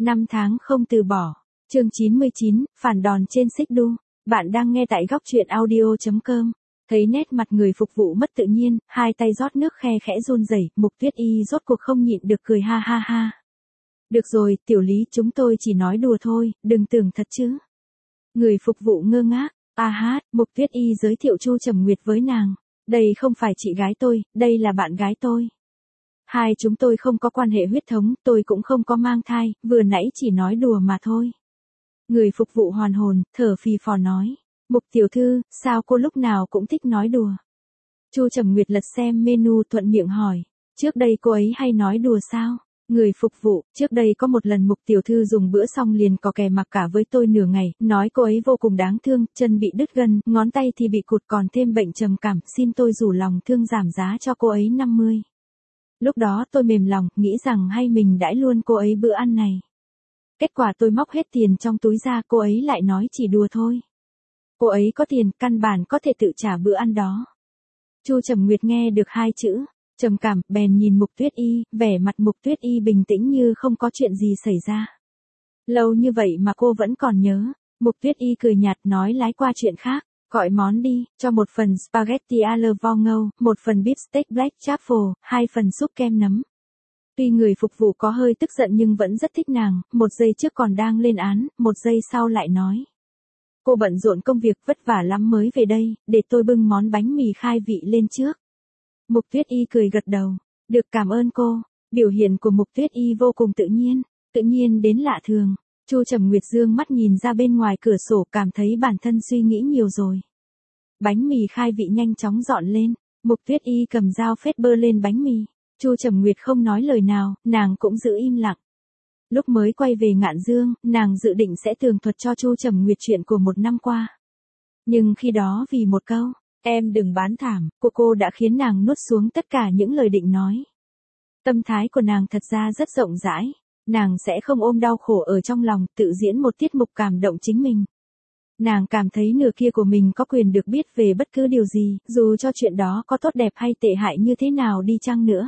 5 tháng không từ bỏ. Chương 99, phản đòn trên xích đu. Bạn đang nghe tại góc truyện audio.com. Thấy nét mặt người phục vụ mất tự nhiên, hai tay rót nước khe khẽ run rẩy, Mục Tuyết Y rốt cuộc không nhịn được cười ha ha ha. Được rồi, tiểu Lý, chúng tôi chỉ nói đùa thôi, đừng tưởng thật chứ. Người phục vụ ngơ ngác. Mục Tuyết Y giới thiệu Chu Trầm Nguyệt với nàng. Đây không phải chị gái tôi, đây là bạn gái tôi. Hai chúng tôi không có quan hệ huyết thống, tôi cũng không có mang thai, vừa nãy chỉ nói đùa mà thôi. Người phục vụ hoàn hồn, thở phì phò nói. Mục tiểu thư, sao cô lúc nào cũng thích nói đùa? Chu Trầm Nguyệt lật xem menu thuận miệng hỏi. Trước đây cô ấy hay nói đùa sao? Người phục vụ, trước đây có một lần Mục tiểu thư dùng bữa xong liền có kè mặc cả với tôi nửa ngày, nói cô ấy vô cùng đáng thương, chân bị đứt gân, ngón tay thì bị cụt còn thêm bệnh trầm cảm, xin tôi rủ lòng thương giảm giá cho cô ấy 50. Lúc đó tôi mềm lòng, nghĩ rằng hay mình đãi luôn cô ấy bữa ăn này. Kết quả tôi móc hết tiền trong túi ra, cô ấy lại nói chỉ đùa thôi. Cô ấy có tiền, căn bản có thể tự trả bữa ăn đó. Chu Trầm Nguyệt nghe được hai chữ trầm cảm, bèn nhìn Mục Tuyết Y, vẻ mặt Mục Tuyết Y bình tĩnh như không có chuyện gì xảy ra. Lâu như vậy mà cô vẫn còn nhớ. Mục Tuyết Y cười nhạt nói lái qua chuyện khác. Gọi món đi, cho một phần spaghetti alle vo ngâu, một phần beef steak black truffle, 2 phần súp kem nấm. Tuy người phục vụ có hơi tức giận nhưng vẫn rất thích nàng, một giây trước còn đang lên án, một giây sau lại nói. Cô bận rộn công việc vất vả lắm mới về đây, để tôi bưng món bánh mì khai vị lên trước. Mục Tuyết Y cười gật đầu. Được, cảm ơn cô. Biểu hiện của Mục Tuyết Y vô cùng tự nhiên đến lạ thường. Chu Trầm Nguyệt dương mắt nhìn ra bên ngoài cửa sổ, cảm thấy bản thân suy nghĩ nhiều rồi. Bánh mì khai vị nhanh chóng dọn lên, Mục Tuyết Y cầm dao phết bơ lên bánh mì. Chu Trầm Nguyệt không nói lời nào, nàng cũng giữ im lặng. Lúc mới quay về Ngạn Dương, nàng dự định sẽ tường thuật cho Chu Trầm Nguyệt chuyện của một năm qua. Nhưng khi đó vì một câu, em đừng bán thảm, của cô đã khiến nàng nuốt xuống tất cả những lời định nói. Tâm thái của nàng thật ra rất rộng rãi, nàng sẽ không ôm đau khổ ở trong lòng, tự diễn một tiết mục cảm động chính mình. Nàng cảm thấy nửa kia của mình có quyền được biết về bất cứ điều gì, dù cho chuyện đó có tốt đẹp hay tệ hại như thế nào đi chăng nữa.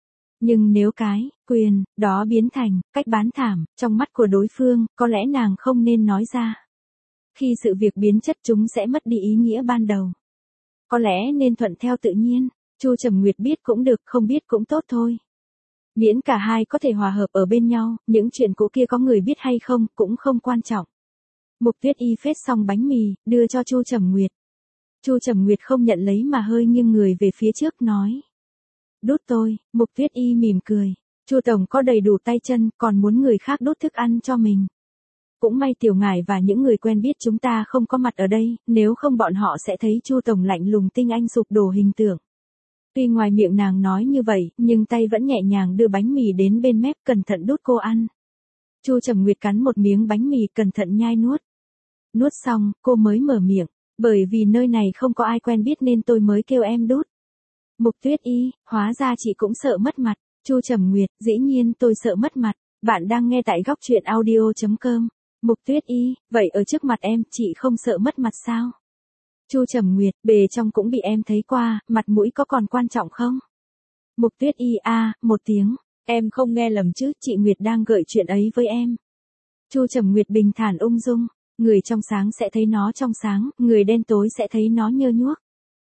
Nhưng nếu cái quyền đó biến thành cách bán thảm trong mắt của đối phương, có lẽ nàng không nên nói ra. Khi sự việc biến chất chúng sẽ mất đi ý nghĩa ban đầu. Có lẽ nên thuận theo tự nhiên. Chu Trầm Nguyệt biết cũng được, không biết cũng tốt thôi. Miễn cả hai có thể hòa hợp ở bên nhau, những chuyện cũ kia có người biết hay không cũng không quan trọng. Mục Tuyết Y phết xong bánh mì, đưa cho Chu Trầm Nguyệt. Chu Trầm Nguyệt không nhận lấy mà hơi nghiêng người về phía trước nói. Đút tôi. Mục Tuyết Y mỉm cười. Chu tổng có đầy đủ tay chân, còn muốn người khác đút thức ăn cho mình. Cũng may tiểu ngải và những người quen biết chúng ta không có mặt ở đây, nếu không bọn họ sẽ thấy Chu tổng lạnh lùng tinh anh sụp đổ hình tượng. Tuy ngoài miệng nàng nói như vậy, nhưng tay vẫn nhẹ nhàng đưa bánh mì đến bên mép, cẩn thận đút cô ăn. Chu Trầm Nguyệt cắn một miếng bánh mì, cẩn thận nhai nuốt. Nuốt xong, cô mới mở miệng, bởi vì nơi này không có ai quen biết nên tôi mới kêu em đút. Mục Tuyết Y, hóa ra chị cũng sợ mất mặt. Chu Trầm Nguyệt, dĩ nhiên tôi sợ mất mặt. Bạn đang nghe tại góc truyện audio.com. Mục Tuyết Y, vậy ở trước mặt em, chị không sợ mất mặt sao? Chu Trầm Nguyệt, bề trong cũng bị em thấy qua, mặt mũi có còn quan trọng không? Mục Tuyết Y, một tiếng. Em không nghe lầm chứ, chị Nguyệt đang gợi chuyện ấy với em. Chu Trầm Nguyệt bình thản ung dung. Người trong sáng sẽ thấy nó trong sáng, người đen tối sẽ thấy nó nhơ nhuốc.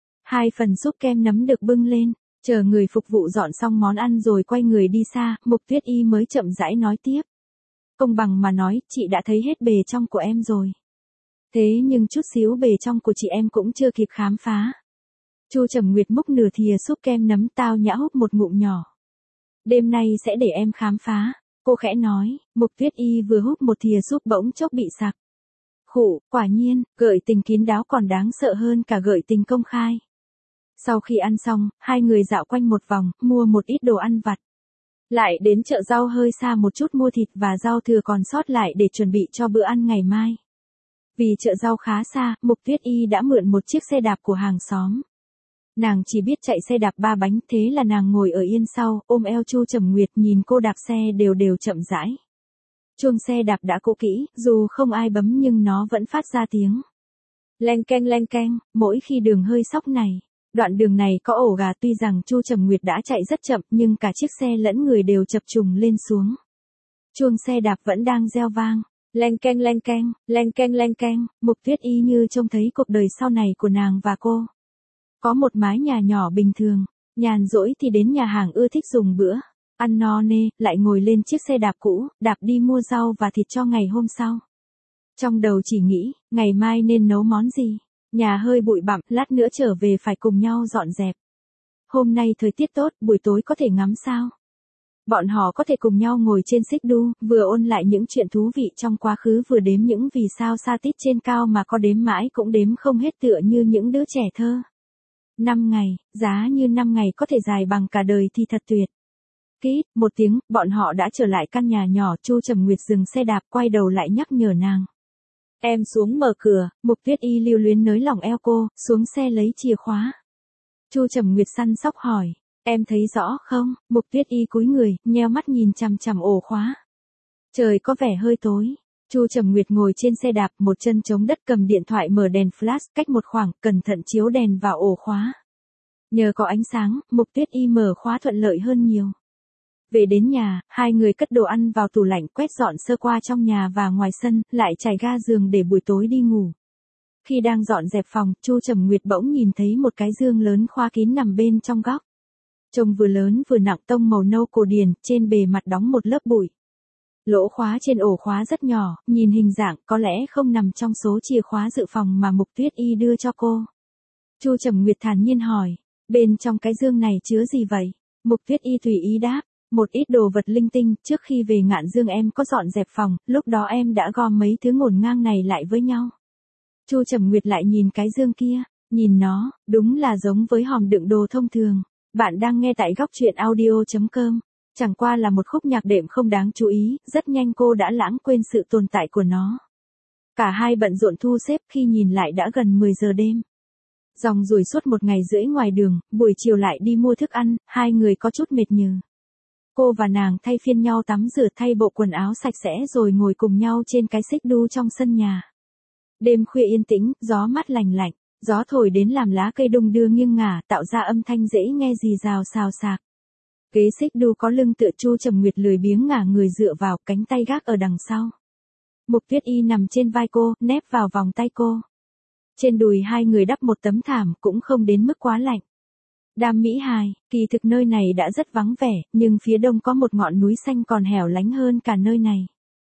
2 phần súp kem nấm được bưng lên, chờ người phục vụ dọn xong món ăn rồi quay người đi xa, Mục Tuyết Y mới chậm rãi nói tiếp. Công bằng mà nói, chị đã thấy hết bề trong của em rồi. Thế nhưng chút xíu bề trong của chị em cũng chưa kịp khám phá. Chu Trầm Nguyệt múc nửa thìa súp kem nấm, tao nhã húp một ngụm nhỏ. Đêm nay sẽ để em khám phá, cô khẽ nói. Mục Tuyết Y vừa húp một thìa súp bỗng chốc bị sặc. Khụ, quả nhiên, gợi tình kín đáo còn đáng sợ hơn cả gợi tình công khai. Sau khi ăn xong, hai người dạo quanh một vòng, mua một ít đồ ăn vặt. Lại đến chợ rau hơi xa một chút mua thịt và rau thừa còn sót lại để chuẩn bị cho bữa ăn ngày mai. Vì chợ rau khá xa, Mục Tuyết Y đã mượn một chiếc xe đạp của hàng xóm. Nàng chỉ biết chạy xe đạp 3 bánh, thế là nàng ngồi ở yên sau, ôm eo Chu Trầm Nguyệt nhìn cô đạp xe đều đều chậm rãi. Chuông xe đạp đã cũ kỹ, dù không ai bấm nhưng nó vẫn phát ra tiếng. Leng keng, mỗi khi đường hơi sóc này. Đoạn đường này có ổ gà, tuy rằng Chu Trầm Nguyệt đã chạy rất chậm nhưng cả chiếc xe lẫn người đều chập trùng lên xuống. Chuông xe đạp vẫn đang reo vang. Leng keng leng keng, leng keng leng keng, Mục Tuyết Y như trông thấy cuộc đời sau này của nàng và cô. Có một mái nhà nhỏ bình thường, nhàn rỗi thì đến nhà hàng ưa thích dùng bữa, ăn no nê, lại ngồi lên chiếc xe đạp cũ, đạp đi mua rau và thịt cho ngày hôm sau. Trong đầu chỉ nghĩ, ngày mai nên nấu món gì, nhà hơi bụi bặm, lát nữa trở về phải cùng nhau dọn dẹp. Hôm nay thời tiết tốt, buổi tối có thể ngắm sao. Bọn họ có thể cùng nhau ngồi trên xích đu, vừa ôn lại những chuyện thú vị trong quá khứ vừa đếm những vì sao xa tít trên cao mà có đếm mãi cũng đếm không hết tựa như những đứa trẻ thơ. 5 ngày, giá như 5 ngày có thể dài bằng cả đời thì thật tuyệt. Kít, một tiếng, bọn họ đã trở lại căn nhà nhỏ. Chu Trầm Nguyệt dừng xe đạp quay đầu lại nhắc nhở nàng. Em xuống mở cửa. Mục Tuyết Y lưu luyến nới lỏng eo cô, xuống xe lấy chìa khóa. Chu Trầm Nguyệt săn sóc hỏi. Em thấy rõ không? Mục Tuyết Y cúi người, nheo mắt nhìn chằm chằm ổ khóa. Trời có vẻ hơi tối. Chu Trầm Nguyệt ngồi trên xe đạp, một chân chống đất cầm điện thoại mở đèn flash, cách một khoảng, cẩn thận chiếu đèn vào ổ khóa. Nhờ có ánh sáng, Mục Tuyết Y mở khóa thuận lợi hơn nhiều. Về đến nhà, hai người cất đồ ăn vào tủ lạnh, quét dọn sơ qua trong nhà và ngoài sân, lại trải ga giường để buổi tối đi ngủ. Khi đang dọn dẹp phòng, Chu Trầm Nguyệt bỗng nhìn thấy một cái giường lớn khóa kín nằm bên trong góc. Trông vừa lớn vừa nặng, tông màu nâu cổ điển, trên bề mặt đóng một lớp bụi. Lỗ khóa trên ổ khóa rất nhỏ, nhìn hình dạng có lẽ không nằm trong số chìa khóa dự phòng mà Mục Tuyết Y đưa cho cô. Chu Trầm Nguyệt thản nhiên hỏi, bên trong cái giường này chứa gì vậy? Mục Tuyết Y tùy ý đáp, một ít đồ vật linh tinh, trước khi về Ngạn Dương em có dọn dẹp phòng, lúc đó em đã gom mấy thứ ngổn ngang này lại với nhau. Chu Trầm Nguyệt lại nhìn cái giường kia, nhìn nó, đúng là giống với hòm đựng đồ thông thường. Bạn đang nghe tại góc truyện audio.com. Chẳng qua là một khúc nhạc đệm không đáng chú ý, rất nhanh cô đã lãng quên sự tồn tại của nó. Cả hai bận rộn thu xếp, khi nhìn lại đã gần 10 giờ đêm. Ròng ruổi suốt một ngày rưỡi ngoài đường, buổi chiều lại đi mua thức ăn, hai người có chút mệt nhừ. Cô và nàng thay phiên nhau tắm rửa, thay bộ quần áo sạch sẽ rồi ngồi cùng nhau trên cái xích đu trong sân nhà. Đêm khuya yên tĩnh, gió mát lành lạnh, gió thổi đến làm lá cây đung đưa nghiêng ngả, tạo ra âm thanh dễ nghe rì rào xào xạc. Ghế xích đu có lưng tựa, Chu Trầm Nguyệt lười biếng ngả người dựa vào, cánh tay gác ở đằng sau. Mục Tuyết Y nằm trên vai cô, nép vào vòng tay cô. Trên đùi hai người đắp một tấm thảm, cũng không đến mức quá lạnh. Đam Mỹ Hài, kỳ thực nơi này đã rất vắng vẻ, nhưng phía đông có một ngọn núi xanh còn hẻo lánh hơn cả nơi này.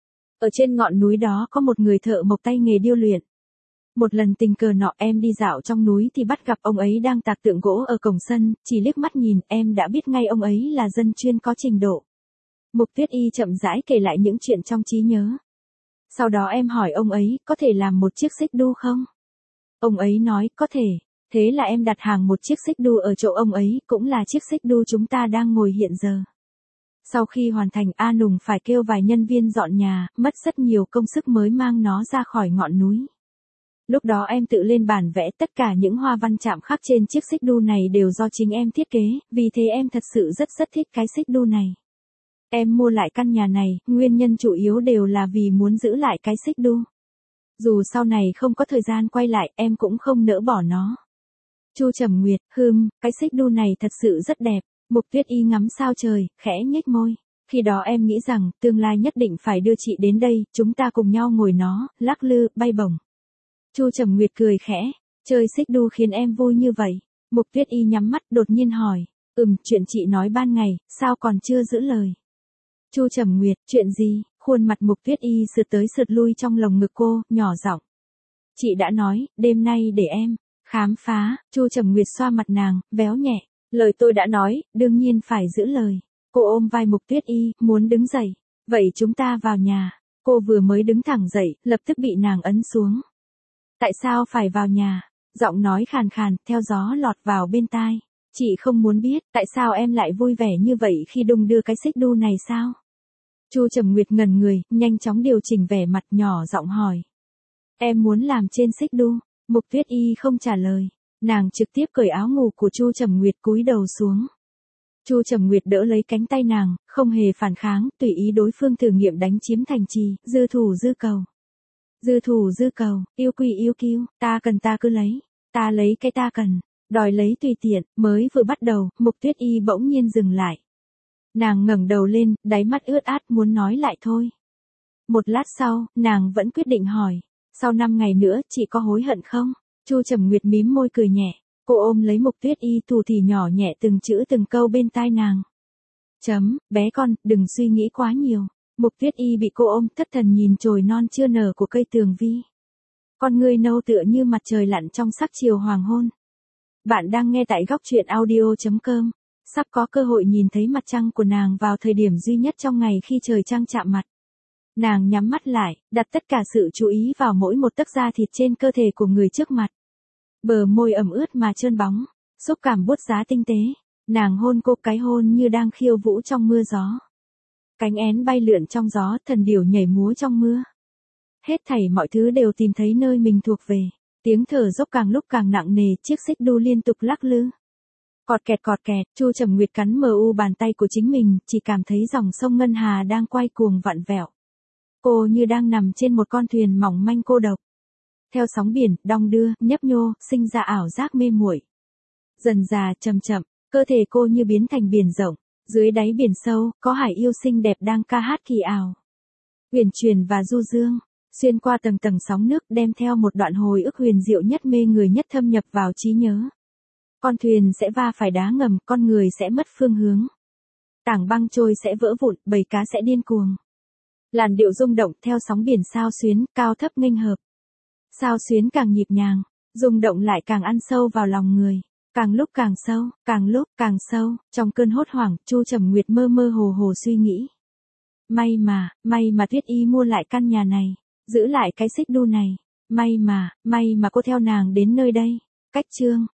Ở trên ngọn núi đó có một người thợ mộc tay nghề điêu luyện. Một lần tình cờ nọ em đi dạo trong núi thì bắt gặp ông ấy đang tạc tượng gỗ ở cổng sân, chỉ liếc mắt nhìn em đã biết ngay ông ấy là dân chuyên có trình độ. Mục Tuyết Y chậm rãi kể lại những chuyện trong trí nhớ. Sau đó em hỏi ông ấy có thể làm một chiếc xích đu không? Ông ấy nói có thể. Thế là em đặt hàng một chiếc xích đu ở chỗ ông ấy, cũng là chiếc xích đu chúng ta đang ngồi hiện giờ. Sau khi hoàn thành, A Nùng phải kêu vài nhân viên dọn nhà, mất rất nhiều công sức mới mang nó ra khỏi ngọn núi. Lúc đó em tự lên bản vẽ, tất cả những hoa văn chạm khắc trên chiếc xích đu này đều do chính em thiết kế, vì thế em thật sự rất thích cái xích đu này. Em mua lại căn nhà này, nguyên nhân chủ yếu đều là vì muốn giữ lại cái xích đu. Dù sau này không có thời gian quay lại, em cũng không nỡ bỏ nó. Chu Trầm Nguyệt, cái xích đu này thật sự rất đẹp. Mục Tuyết Y ngắm sao trời, khẽ nhếch môi. Khi đó em nghĩ rằng, tương lai nhất định phải đưa chị đến đây, chúng ta cùng nhau ngồi nó, lắc lư, bay bổng. Chu Trầm Nguyệt cười khẽ, chơi xích đu khiến em vui như vậy. Mục Tuyết Y nhắm mắt, đột nhiên hỏi, chuyện chị nói ban ngày, sao còn chưa giữ lời? Chu Trầm Nguyệt, chuyện gì? Khuôn mặt Mục Tuyết Y sượt tới sượt lui trong lồng ngực cô, nhỏ giọng. Chị đã nói, đêm nay để em khám phá. Chu Trầm Nguyệt xoa mặt nàng, véo nhẹ. Lời tôi đã nói, đương nhiên phải giữ lời. Cô ôm vai Mục Tuyết Y, muốn đứng dậy. Vậy chúng ta vào nhà. Cô vừa mới đứng thẳng dậy, lập tức bị nàng ấn xuống. Tại sao phải vào nhà? Giọng nói khàn khàn, theo gió lọt vào bên tai. Chị không muốn biết, tại sao em lại vui vẻ như vậy khi đung đưa cái xích đu này sao? Chu Trầm Nguyệt ngẩn người, nhanh chóng điều chỉnh vẻ mặt, nhỏ giọng hỏi. Em muốn làm trên xích đu. Mục Tuyết Y không trả lời. Nàng trực tiếp cởi áo ngủ của Chu Trầm Nguyệt, cúi đầu xuống. Chu Trầm Nguyệt đỡ lấy cánh tay nàng, không hề phản kháng, tùy ý đối phương thử nghiệm đánh chiếm thành trì, dư thủ dư cầu. Dư thủ dư cầu, yêu quy yêu kiêu, ta cần ta cứ lấy, ta lấy cái ta cần, đòi lấy tùy tiện. Mới vừa bắt đầu, Mục Tuyết Y bỗng nhiên dừng lại. Nàng ngẩng đầu lên, đáy mắt ướt át muốn nói lại thôi. Một lát sau, nàng vẫn quyết định hỏi. Sau 5 ngày nữa, chị có hối hận không? Chu Trầm Nguyệt mím môi cười nhẹ. Cô ôm lấy Mục Tuyết Y thủ thì nhỏ nhẹ từng chữ từng câu bên tai nàng. Bé con, đừng suy nghĩ quá nhiều. Mục Tuyết Y bị cô ôm thất thần nhìn chồi non chưa nở của cây tường vi. Con ngươi nâu tựa như mặt trời lặn trong sắc chiều hoàng hôn. Bạn đang nghe tại góc truyện audio.com. Sắp có cơ hội nhìn thấy mặt trăng của nàng vào thời điểm duy nhất trong ngày khi trời trăng chạm mặt. Nàng nhắm mắt lại, đặt tất cả sự chú ý vào mỗi một tấc da thịt trên cơ thể của người trước mặt. Bờ môi ẩm ướt mà trơn bóng, xúc cảm buốt giá tinh tế. Nàng hôn cô, cái hôn như đang khiêu vũ trong mưa gió. Cánh én bay lượn trong gió, thần điểu nhảy múa trong mưa. Hết thảy mọi thứ đều tìm thấy nơi mình thuộc về. Tiếng thở dốc càng lúc càng nặng nề, chiếc xích đu liên tục lắc lư. Cọt kẹt, Chu Trầm Nguyệt cắn mờ u bàn tay của chính mình, chỉ cảm thấy dòng sông Ngân Hà đang quay cuồng vặn vẹo. Cô như đang nằm trên một con thuyền mỏng manh cô độc. Theo sóng biển, đong đưa, nhấp nhô, sinh ra ảo giác mê muội. Dần dà, chậm chậm, cơ thể cô như biến thành biển rộng. Dưới đáy biển sâu, có hải yêu xinh đẹp đang ca hát kỳ ảo. Huyền truyền và du dương, xuyên qua tầng tầng sóng nước đem theo một đoạn hồi ức huyền diệu nhất mê người nhất thâm nhập vào trí nhớ. Con thuyền sẽ va phải đá ngầm, con người sẽ mất phương hướng. Tảng băng trôi sẽ vỡ vụn, bầy cá sẽ điên cuồng. Làn điệu rung động theo sóng biển xao xuyến, cao thấp nghênh hợp. Xao xuyến càng nhịp nhàng, rung động lại càng ăn sâu vào lòng người. Càng lúc càng sâu, càng lúc càng sâu, trong cơn hốt hoảng, Chu Trầm Nguyệt mơ mơ hồ hồ suy nghĩ. May mà Tuyết Y mua lại căn nhà này, giữ lại cái xích đu này. May mà cô theo nàng đến nơi đây. Cách chương